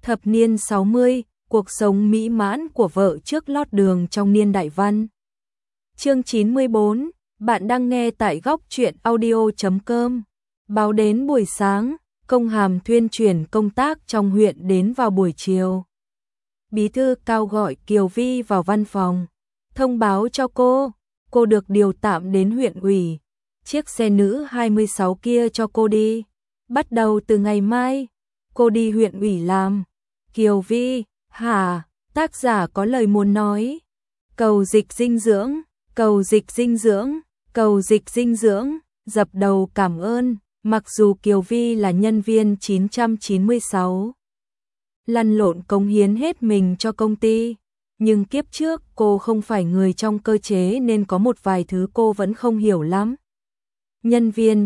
Thập niên 60, cuộc sống mỹ mãn của vợ trước lót đường trong niên đại văn. Chương 94, bạn đang nghe tại góc truyện audio.com. Báo đến buổi sáng, công hàm thuyên chuyển công tác trong huyện đến vào buổi chiều. Bí thư Cao gọi Kiều Vi vào văn phòng, thông báo cho cô được điều tạm đến huyện ủy. Chiếc xe nữ 26 kia cho cô đi. Bắt đầu từ ngày mai, cô đi huyện ủy làm. Kiều Vi, hả? Tác giả có lời muốn nói. Cầu dịch dinh dưỡng, cầu dịch dinh dưỡng, cầu dịch dinh dưỡng, dập đầu cảm ơn. Mặc dù Kiều Vi là nhân viên 996, lăn lộn cống hiến hết mình cho công ty, nhưng kiếp trước cô không phải người trong cơ chế nên có một vài thứ cô vẫn không hiểu lắm. Nhân viên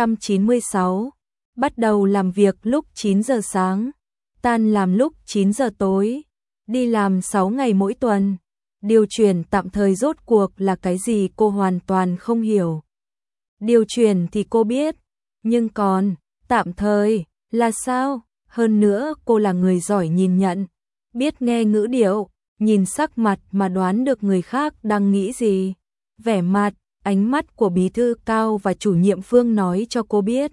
996 bắt đầu làm việc lúc 9 giờ sáng, tan làm lúc 9 giờ tối, đi làm 6 ngày mỗi tuần. Điều chuyển tạm thời rốt cuộc là cái gì cô hoàn toàn không hiểu. Điều chuyển thì cô biết, nhưng còn tạm thời là sao? Hơn nữa cô là người giỏi nhìn nhận, biết nghe ngữ điệu, nhìn sắc mặt mà đoán được người khác đang nghĩ gì. Vẻ mặt, ánh mắt của bí thư Cao và chủ nhiệm Phương nói cho cô biết.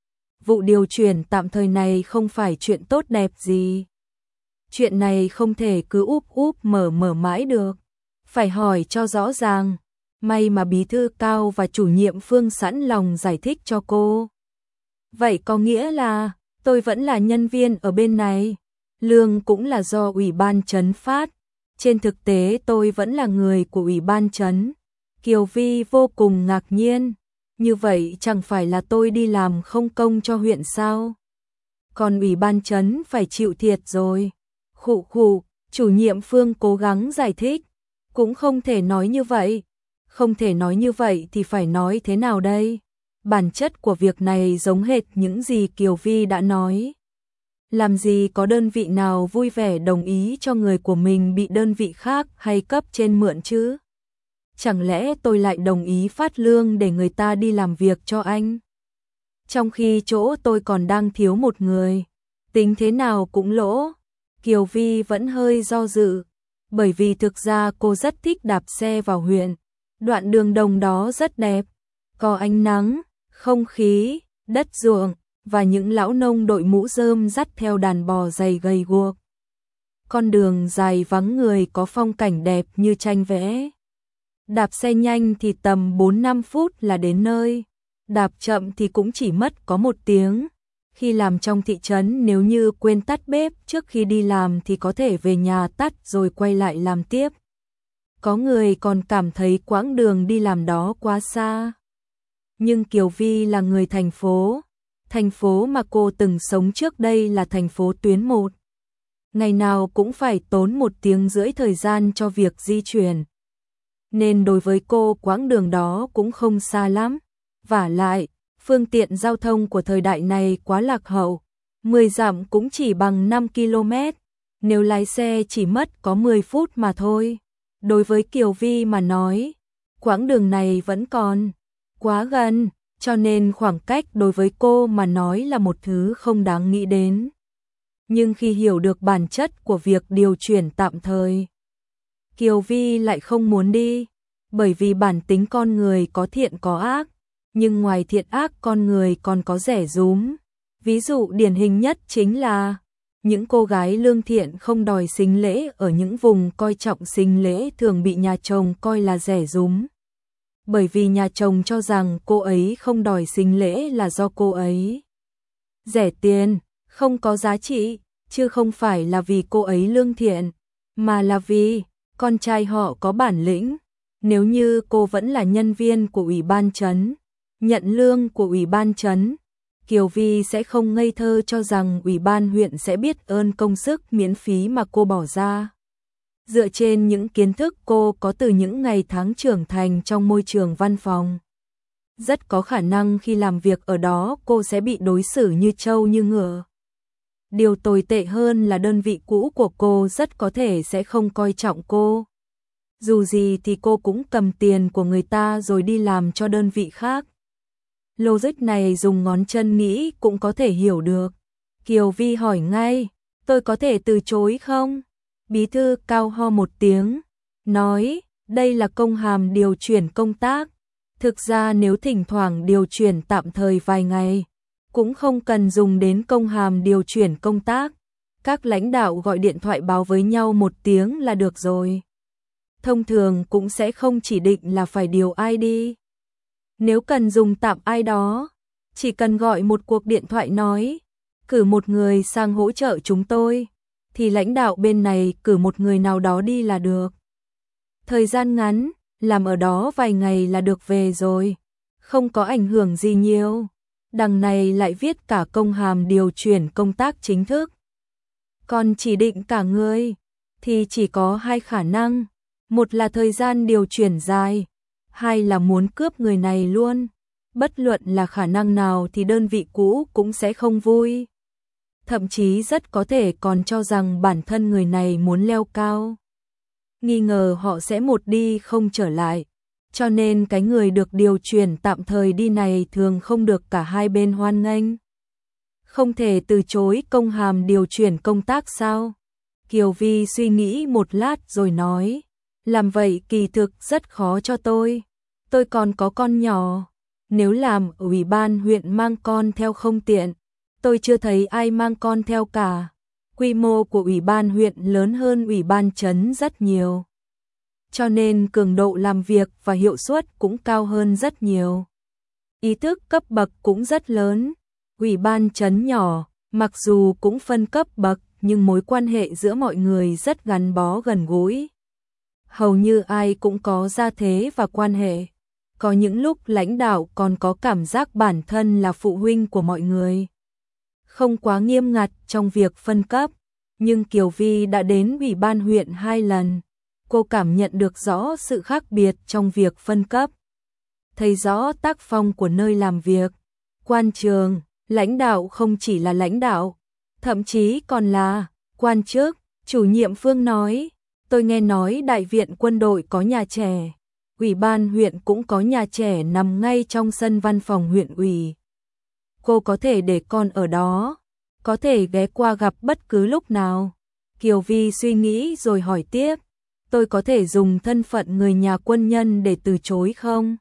Vụ điều chuyển tạm thời này không phải chuyện tốt đẹp gì. Chuyện này không thể cứ úp úp mở mãi được. Phải hỏi cho rõ ràng. May mà bí thư Cao và chủ nhiệm Phương sẵn lòng giải thích cho cô. Vậy có nghĩa là tôi vẫn là nhân viên ở bên này. Lương cũng là do ủy ban trấn phát. Trên thực tế tôi vẫn là người của ủy ban trấn. Kiều Vi vô cùng ngạc nhiên. Như vậy chẳng phải là tôi đi làm không công cho huyện sao? Còn ủy ban trấn phải chịu thiệt rồi. Khụ, chủ nhiệm Phương cố gắng giải thích. Cũng không thể nói như vậy. Không thể nói như vậy thì phải nói thế nào đây? Bản chất của việc này giống hệt những gì Kiều Vi đã nói. Làm gì có đơn vị nào vui vẻ đồng ý cho người của mình bị đơn vị khác hay cấp trên mượn chứ? Chẳng lẽ tôi lại đồng ý phát lương để người ta đi làm việc cho anh? Trong khi chỗ tôi còn đang thiếu một người, tính thế nào cũng lỗ. Kiều Vi vẫn hơi do dự, bởi vì thực ra cô rất thích đạp xe vào huyện. Đoạn đường đồng đó rất đẹp, có ánh nắng, không khí, đất ruộng và những lão nông đội mũ rơm dắt theo đàn bò dày gầy guộc. Con đường dài vắng người có phong cảnh đẹp như tranh vẽ. Đạp xe nhanh thì tầm 4-5 phút là đến nơi, đạp chậm thì cũng chỉ mất có 1 tiếng. Khi làm trong thị trấn nếu như quên tắt bếp trước khi đi làm thì có thể về nhà tắt rồi quay lại làm tiếp. Có người còn cảm thấy quãng đường đi làm đó quá xa. Nhưng Kiều Vi là người thành phố mà cô từng sống trước đây là thành phố tuyến 1. Ngày nào cũng phải tốn 1 tiếng rưỡi thời gian cho việc di chuyển. Nên đối với cô quãng đường đó cũng không xa lắm. Vả lại, phương tiện giao thông của thời đại này quá lạc hậu. 10 dặm cũng chỉ bằng 5 km. Nếu lái xe chỉ mất có 10 phút mà thôi. Đối với Kiều Vi mà nói, quãng đường này vẫn còn quá gần, cho nên khoảng cách đối với cô mà nói là một thứ không đáng nghĩ đến. Nhưng khi hiểu được bản chất của việc điều chuyển tạm thời, Kiều Vi lại không muốn đi, bởi vì bản tính con người có thiện có ác, nhưng ngoài thiện ác con người còn có dè dúm. Ví dụ điển hình nhất chính là những cô gái lương thiện không đòi sính lễ ở những vùng coi trọng sính lễ thường bị nhà chồng coi là dè dúm. Bởi vì nhà chồng cho rằng cô ấy không đòi sính lễ là do cô ấy rẻ tiền, không có giá trị, chứ không phải là vì cô ấy lương thiện, mà là vì con trai họ có bản lĩnh. Nếu như cô vẫn là nhân viên của ủy ban trấn, nhận lương của ủy ban trấn, Kiều Vi sẽ không ngây thơ cho rằng ủy ban huyện sẽ biết ơn công sức miễn phí mà cô bỏ ra. Dựa trên những kiến thức cô có từ những ngày tháng trưởng thành trong môi trường văn phòng, rất có khả năng khi làm việc ở đó cô sẽ bị đối xử như trâu như ngựa. Điều tồi tệ hơn là đơn vị cũ của cô rất có thể sẽ không coi trọng cô. Dù gì thì cô cũng cầm tiền của người ta rồi đi làm cho đơn vị khác. Logic này dùng ngón chân nghĩ cũng có thể hiểu được. Kiều Vi hỏi ngay, tôi có thể từ chối không? Bí thư Cao ho một tiếng, nói, đây là công hàm điều chuyển công tác. Thực ra nếu thỉnh thoảng điều chuyển tạm thời vài ngày, cũng không cần dùng đến công hàm điều chuyển công tác. Các lãnh đạo gọi điện thoại báo với nhau một tiếng là được rồi. Thông thường cũng sẽ không chỉ định là phải điều ai đi. Nếu cần dùng tạm ai đó, chỉ cần gọi một cuộc điện thoại nói, cử một người sang hỗ trợ chúng tôi, thì lãnh đạo bên này cử một người nào đó đi là được. Thời gian ngắn, làm ở đó vài ngày là được về rồi, không có ảnh hưởng gì nhiều. Đằng này lại viết cả công hàm điều chuyển công tác chính thức. Còn chỉ định cả người, thì chỉ có hai khả năng. Một là thời gian điều chuyển dài, hai là muốn cướp người này luôn. Bất luận là khả năng nào thì đơn vị cũ cũng sẽ không vui. Thậm chí rất có thể còn cho rằng bản thân người này muốn leo cao. Nghi ngờ họ sẽ một đi không trở lại. Cho nên cái người được điều chuyển tạm thời đi này thường không được cả hai bên hoan nghênh. Không thể từ chối công hàm điều chuyển công tác sao? Kiều Vi suy nghĩ một lát rồi nói, làm vậy kỳ thực rất khó cho tôi. Tôi còn có con nhỏ. Nếu làm ở ủy ban huyện mang con theo không tiện, tôi chưa thấy ai mang con theo cả. Quy mô của ủy ban huyện lớn hơn ủy ban trấn rất nhiều. Cho nên cường độ làm việc và hiệu suất cũng cao hơn rất nhiều. Ý thức cấp bậc cũng rất lớn. Ủy ban trấn nhỏ, mặc dù cũng phân cấp bậc, nhưng mối quan hệ giữa mọi người rất gắn bó gần gũi. Hầu như ai cũng có gia thế và quan hệ. Có những lúc lãnh đạo còn có cảm giác bản thân là phụ huynh của mọi người. Không quá nghiêm ngặt trong việc phân cấp, nhưng Kiều Vi đã đến ủy ban huyện 2 lần. Cô cảm nhận được rõ sự khác biệt trong việc phân cấp. Thấy rõ tác phong của nơi làm việc. Quan trường, lãnh đạo không chỉ là lãnh đạo, thậm chí còn là quan chức. Chủ nhiệm Phương nói, tôi nghe nói đại viện quân đội có nhà trẻ. Ủy ban huyện cũng có nhà trẻ nằm ngay trong sân văn phòng huyện ủy. Cô có thể để con ở đó, có thể ghé qua gặp bất cứ lúc nào. Kiều Vi suy nghĩ rồi hỏi tiếp, tôi có thể dùng thân phận người nhà quân nhân để từ chối không?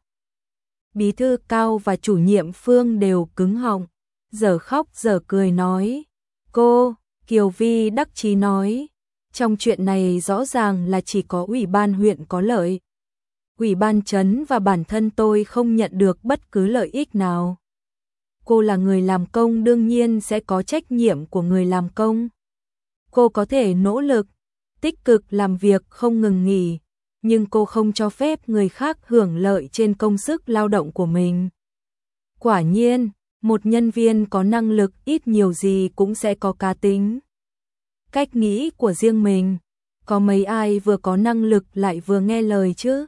Bí thư Cao và chủ nhiệm Phương đều cứng họng, giờ khóc giờ cười nói. Cô, Kiều Vi đắc chí nói, trong chuyện này rõ ràng là chỉ có ủy ban huyện có lợi. Ủy ban trấn và bản thân tôi không nhận được bất cứ lợi ích nào. Cô là người làm công đương nhiên sẽ có trách nhiệm của người làm công. Cô có thể nỗ lực, tích cực làm việc không ngừng nghỉ, nhưng cô không cho phép người khác hưởng lợi trên công sức lao động của mình. Quả nhiên, một nhân viên có năng lực ít nhiều gì cũng sẽ có cá tính. Cách nghĩ của riêng mình, có mấy ai vừa có năng lực lại vừa nghe lời chứ?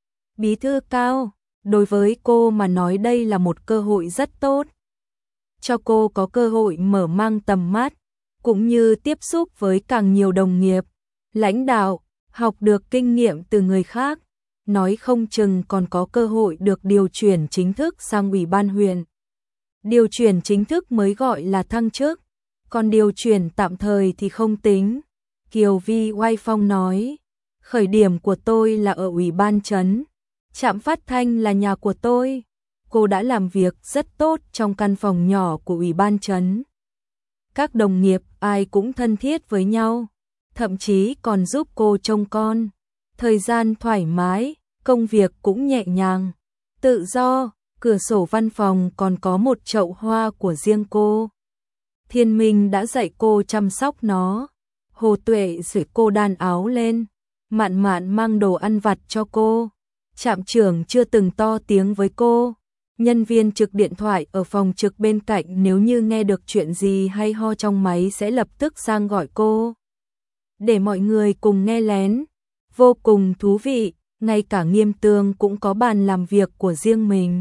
Bí thư Cao, đối với cô mà nói đây là một cơ hội rất tốt. Cho cô có cơ hội mở mang tầm mắt, cũng như tiếp xúc với càng nhiều đồng nghiệp, lãnh đạo, học được kinh nghiệm từ người khác, nói không chừng còn có cơ hội được điều chuyển chính thức sang ủy ban huyện. Điều chuyển chính thức mới gọi là thăng chức, còn điều chuyển tạm thời thì không tính. Kiều Vi oai phong nói, khởi điểm của tôi là ở ủy ban trấn, trạm phát thanh là nhà của tôi. Cô đã làm việc rất tốt trong căn phòng nhỏ của ủy ban trấn. Các đồng nghiệp ai cũng thân thiết với nhau, thậm chí còn giúp cô trông con. Thời gian thoải mái, công việc cũng nhẹ nhàng, tự do, cửa sổ văn phòng còn có một chậu hoa của riêng cô. Thiên Minh đã dạy cô chăm sóc nó. Hồ Tuệ sửa cô đan áo lên, Mạn Mạn mang đồ ăn vặt cho cô. Trạm trưởng chưa từng to tiếng với cô. Nhân viên trực điện thoại ở phòng trực bên cạnh nếu như nghe được chuyện gì hay ho trong máy sẽ lập tức sang gọi cô. Để mọi người cùng nghe lén. Vô cùng thú vị, ngay cả Nghiêm Tường cũng có bàn làm việc của riêng mình.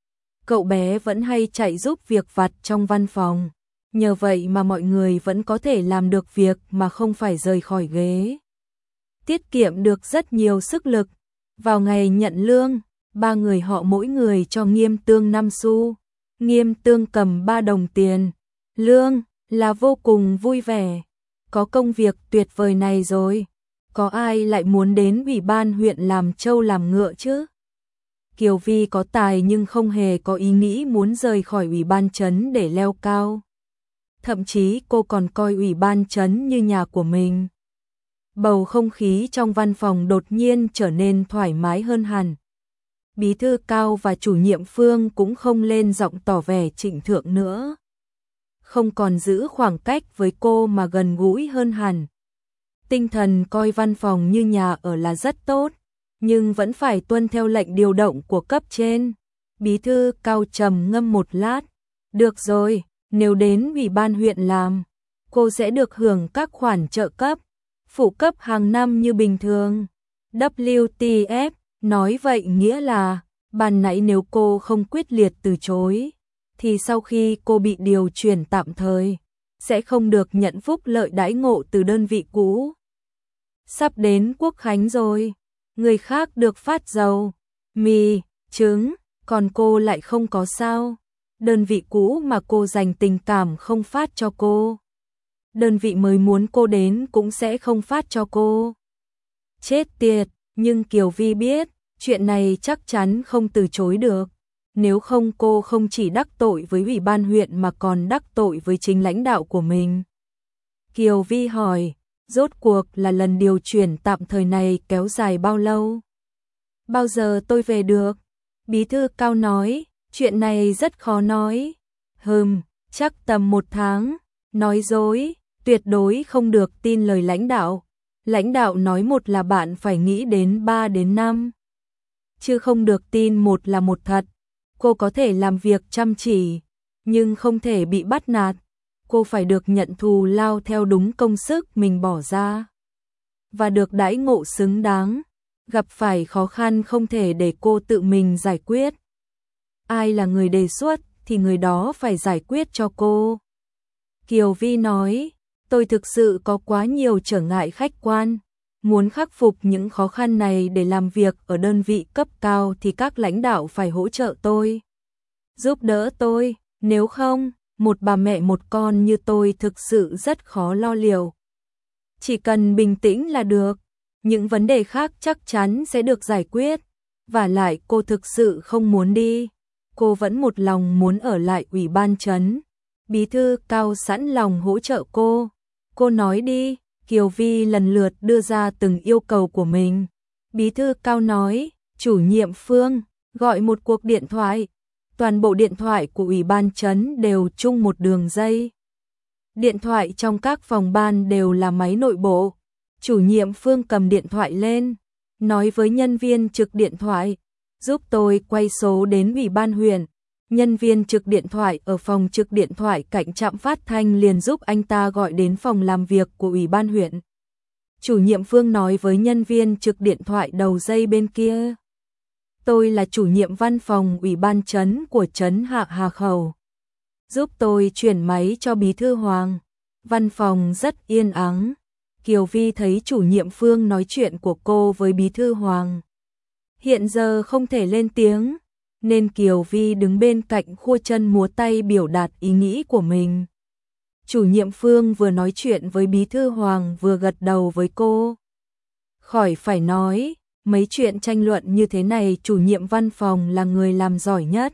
Cậu bé vẫn hay chạy giúp việc vặt trong văn phòng. Nhờ vậy mà mọi người vẫn có thể làm được việc mà không phải rời khỏi ghế. Tiết kiệm được rất nhiều sức lực. Vào ngày nhận lương, ba người họ mỗi người cho Nghiêm Tường 5 xu. Nghiêm Tường cầm 3 đồng tiền. Lương là vô cùng vui vẻ. có công việc tuyệt vời này rồi. Có ai lại muốn đến ủy ban huyện làm trâu làm ngựa chứ? Kiều Vi có tài nhưng không hề có ý nghĩ muốn rời khỏi ủy ban trấn để leo cao. Thậm chí cô còn coi ủy ban trấn như nhà của mình. Bầu không khí trong văn phòng đột nhiên trở nên thoải mái hơn hẳn. Bí thư Cao và chủ nhiệm Phương cũng không lên giọng tỏ vẻ trịnh thượng nữa. Không còn giữ khoảng cách với cô mà gần gũi hơn hẳn. Tinh thần coi văn phòng như nhà ở là rất tốt, nhưng vẫn phải tuân theo lệnh điều động của cấp trên. Bí thư Cao trầm ngâm một lát. Được rồi, nếu đến ủy ban huyện làm, cô sẽ được hưởng các khoản trợ cấp, phụ cấp hàng năm như bình thường. WTF, nói vậy nghĩa là, ban nãy nếu cô không quyết liệt từ chối, thì sau khi cô bị điều chuyển tạm thời, sẽ không được nhận phúc lợi đãi ngộ từ đơn vị cũ. Sắp đến Quốc khánh rồi, người khác được phát dầu, mì, trứng, còn cô lại không có sao. Đơn vị cũ mà cô dành tình cảm không phát cho cô. Đơn vị mới muốn cô đến cũng sẽ không phát cho cô. Chết tiệt, nhưng Kiều Vi biết, chuyện này chắc chắn không từ chối được. Nếu không cô không chỉ đắc tội với ủy ban huyện mà còn đắc tội với chính lãnh đạo của mình. Kiều Vi hỏi, rốt cuộc là lần điều chuyển tạm thời này kéo dài bao lâu? Bao giờ tôi về được? Bí thư Cao nói, chuyện này rất khó nói. Chắc tầm 1 tháng. Nói dối, tuyệt đối không được tin lời lãnh đạo. Lãnh đạo nói 1 là bạn phải nghĩ đến 3 đến 5. Chứ không được tin 1 là 1 thật. Cô có thể làm việc chăm chỉ, nhưng không thể bị bắt nạt. Cô phải được nhận thù lao theo đúng công sức mình bỏ ra. Và được đãi ngộ xứng đáng. Gặp phải khó khăn không thể để cô tự mình giải quyết. Ai là người đề xuất thì người đó phải giải quyết cho cô. Kiều Vi nói, tôi thực sự có quá nhiều trở ngại khách quan. Muốn khắc phục những khó khăn này để làm việc ở đơn vị cấp cao thì các lãnh đạo phải hỗ trợ tôi. Giúp đỡ tôi, nếu không, một bà mẹ một con như tôi thực sự rất khó lo liệu. Chỉ cần bình tĩnh là được, những vấn đề khác chắc chắn sẽ được giải quyết. Và lại cô thực sự không muốn đi, cô vẫn một lòng muốn ở lại ủy ban trấn. Bí thư Cao sẵn lòng hỗ trợ cô. Cô nói đi. Kiều Vi lần lượt đưa ra từng yêu cầu của mình. Bí thư Cao nói, chủ nhiệm Phương, gọi một cuộc điện thoại. Toàn bộ điện thoại của ủy ban trấn đều chung một đường dây. Điện thoại trong các phòng ban đều là máy nội bộ. Chủ nhiệm Phương cầm điện thoại lên, nói với nhân viên trực điện thoại, giúp tôi quay số đến ủy ban huyện. Nhân viên trực điện thoại ở phòng trực điện thoại cạnh trạm phát thanh liền giúp anh ta gọi đến phòng làm việc của ủy ban huyện. Chủ nhiệm Phương nói với nhân viên trực điện thoại đầu dây bên kia. Tôi là chủ nhiệm văn phòng ủy ban trấn của trấn Hạ Hà Khẩu. Giúp tôi chuyển máy cho bí thư Hoàng. Văn phòng rất yên ắng. Kiều Vi thấy chủ nhiệm Phương nói chuyện của cô với bí thư Hoàng. Hiện giờ không thể lên tiếng, nên Kiều Vi đứng bên cạnh khua chân múa tay biểu đạt ý nghĩ của mình. Chủ nhiệm Phương vừa nói chuyện với bí thư Hoàng vừa gật đầu với cô. Khỏi phải nói, mấy chuyện tranh luận như thế này chủ nhiệm văn phòng là người làm giỏi nhất.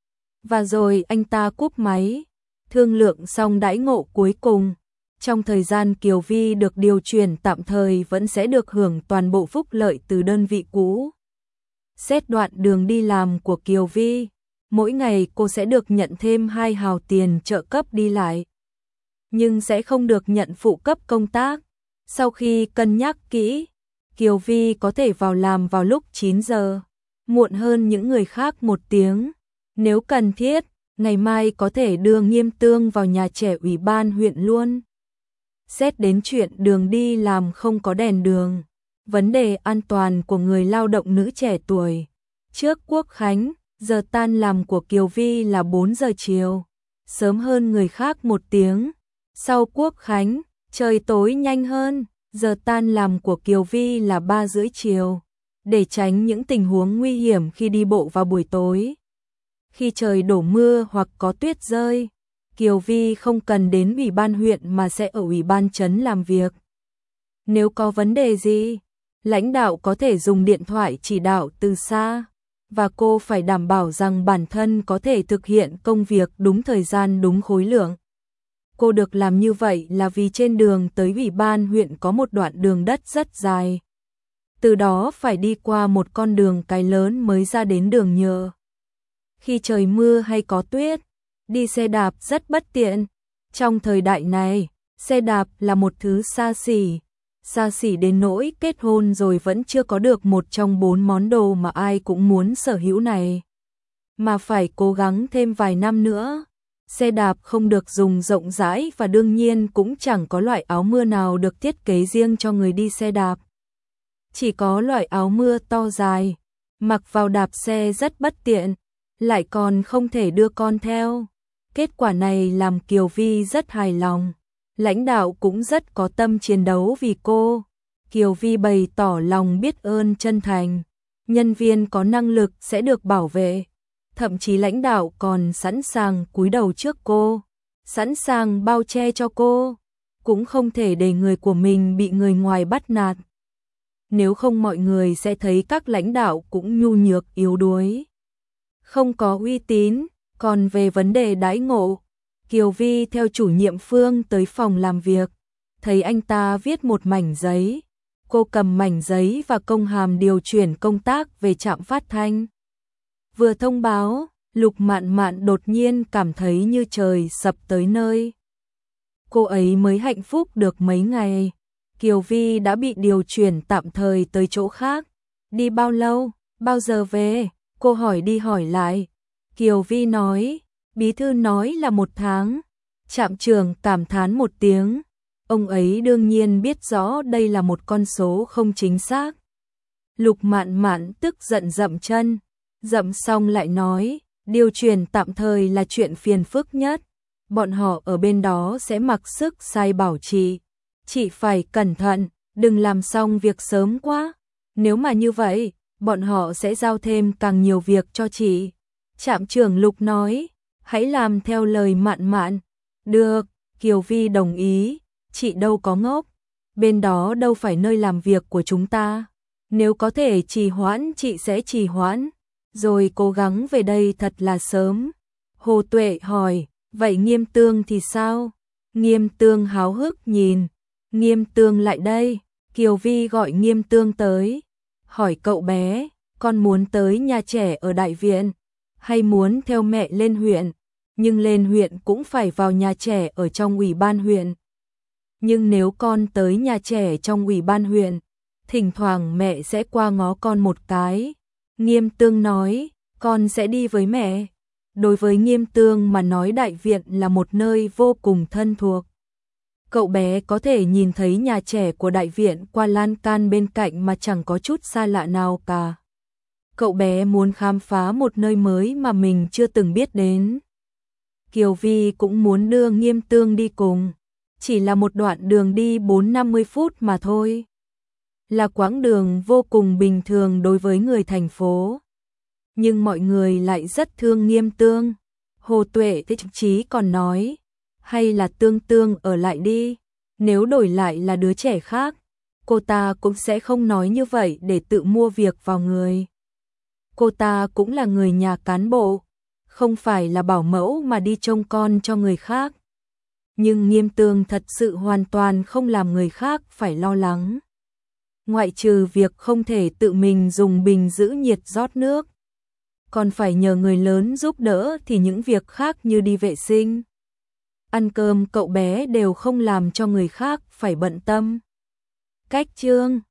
Và rồi anh ta cúp máy, thương lượng xong đãi ngộ cuối cùng. Trong thời gian Kiều Vi được điều chuyển tạm thời vẫn sẽ được hưởng toàn bộ phúc lợi từ đơn vị cũ. Xét đoạn đường đi làm của Kiều Vi, mỗi ngày cô sẽ được nhận thêm 2 hào tiền trợ cấp đi lại. Nhưng sẽ không được nhận phụ cấp công tác. Sau khi cân nhắc kỹ, Kiều Vi có thể vào làm vào lúc 9 giờ, muộn hơn những người khác 1 tiếng. Nếu cần thiết, ngày mai có thể đưa Nghiêm Tương vào nhà trẻ ủy ban huyện luôn. Xét đến chuyện đường đi làm không có đèn đường, vấn đề an toàn của người lao động nữ trẻ tuổi. Trước Quốc khánh, giờ tan làm của Kiều Vi là 4 giờ chiều, sớm hơn người khác 1 tiếng. Sau Quốc khánh, trời tối nhanh hơn, giờ tan làm của Kiều Vi là 3 rưỡi chiều, để tránh những tình huống nguy hiểm khi đi bộ vào buổi tối. Khi trời đổ mưa hoặc có tuyết rơi, Kiều Vi không cần đến ủy ban huyện mà sẽ ở ủy ban trấn làm việc. Nếu có vấn đề gì, lãnh đạo có thể dùng điện thoại chỉ đạo từ xa, và cô phải đảm bảo rằng bản thân có thể thực hiện công việc đúng thời gian đúng khối lượng. Cô được làm như vậy là vì trên đường tới ủy ban huyện có một đoạn đường đất rất dài. Từ đó phải đi qua một con đường cái lớn mới ra đến đường nhựa. Khi trời mưa hay có tuyết, đi xe đạp rất bất tiện. Trong thời đại này, xe đạp là một thứ xa xỉ đến nỗi kết hôn rồi vẫn chưa có được một trong 4 món đồ mà ai cũng muốn sở hữu này. Mà phải cố gắng thêm vài năm nữa. Xe đạp không được dùng rộng rãi và đương nhiên cũng chẳng có loại áo mưa nào được thiết kế riêng cho người đi xe đạp. Chỉ có loại áo mưa to dài, mặc vào đạp xe rất bất tiện, lại còn không thể đưa con theo. Kết quả này làm Kiều Vi rất hài lòng. Lãnh đạo cũng rất có tâm chiến đấu vì cô. Kiều Vi bày tỏ lòng biết ơn chân thành. Nhân viên có năng lực sẽ được bảo vệ. Thậm chí lãnh đạo còn sẵn sàng cúi đầu trước cô, sẵn sàng bao che cho cô. Cũng không thể để người của mình bị người ngoài bắt nạt. Nếu không mọi người sẽ thấy các lãnh đạo cũng nhu nhược yếu đuối, không có uy tín. Còn về vấn đề đãi ngộ, Kiều Vi theo chủ nhiệm Phương tới phòng làm việc, thấy anh ta viết một mảnh giấy. Cô cầm mảnh giấy và công hàm điều chuyển công tác về trạm phát thanh. Vừa thông báo, Lục Mạn Mạn đột nhiên cảm thấy như trời sập tới nơi. Cô ấy mới hạnh phúc được mấy ngày, Kiều Vi đã bị điều chuyển tạm thời tới chỗ khác. Đi bao lâu, bao giờ về? Cô hỏi đi hỏi lại. Kiều Vi nói, bí thư nói là 1 tháng. Trạm trưởng cảm thán một tiếng. Ông ấy đương nhiên biết rõ đây là một con số không chính xác. Lục Mạn Mạn tức giận dậm chân. Dậm xong lại nói, điều chuyển tạm thời là chuyện phiền phức nhất. Bọn họ ở bên đó sẽ mặc sức sai bảo chị. Chị phải cẩn thận, đừng làm xong việc sớm quá. Nếu mà như vậy, bọn họ sẽ giao thêm càng nhiều việc cho chị. Trạm trưởng Lục nói, hãy làm theo lời Mạn Mạn. Được, Kiều Vi đồng ý, chị đâu có ngốc. Bên đó đâu phải nơi làm việc của chúng ta. Nếu có thể trì hoãn chị sẽ trì hoãn. Rồi cố gắng về đây thật là sớm. Hồ Tuệ hỏi, vậy Nghiêm Tương thì sao? Nghiêm Tương háo hức nhìn. Nghiêm Tương lại đây. Kiều Vi gọi Nghiêm Tương tới. Hỏi cậu bé, con muốn tới nhà trẻ ở đại viện, hay muốn theo mẹ lên huyện? Nhưng lên huyện cũng phải vào nhà trẻ ở trong ủy ban huyện. Nhưng nếu con tới nhà trẻ trong ủy ban huyện, thỉnh thoảng mẹ sẽ qua ngó con một cái. Nghiêm Tương nói, con sẽ đi với mẹ. Đối với Nghiêm Tương mà nói đại viện là một nơi vô cùng thân thuộc. Cậu bé có thể nhìn thấy nhà trẻ của đại viện qua lan can bên cạnh mà chẳng có chút xa lạ nào cả. Cậu bé muốn khám phá một nơi mới mà mình chưa từng biết đến. Kiều Vi cũng muốn đưa Nghiêm Tương đi cùng. Chỉ là một đoạn đường đi 40-50 phút mà thôi. Là quãng đường vô cùng bình thường đối với người thành phố. Nhưng mọi người lại rất thương Nghiêm Tương. Hồ Tuệ thậm chí còn nói, hay là Tương Tương ở lại đi. Nếu đổi lại là đứa trẻ khác, cô ta cũng sẽ không nói như vậy để tự mua việc vào người. Cô ta cũng là người nhà cán bộ, không phải là bảo mẫu mà đi trông con cho người khác. Nhưng Nghiêm Tương thật sự hoàn toàn không làm người khác phải lo lắng. Ngoại trừ việc không thể tự mình dùng bình giữ nhiệt rót nước, còn phải nhờ người lớn giúp đỡ thì những việc khác như đi vệ sinh, ăn cơm cậu bé đều không làm cho người khác phải bận tâm. Cách chương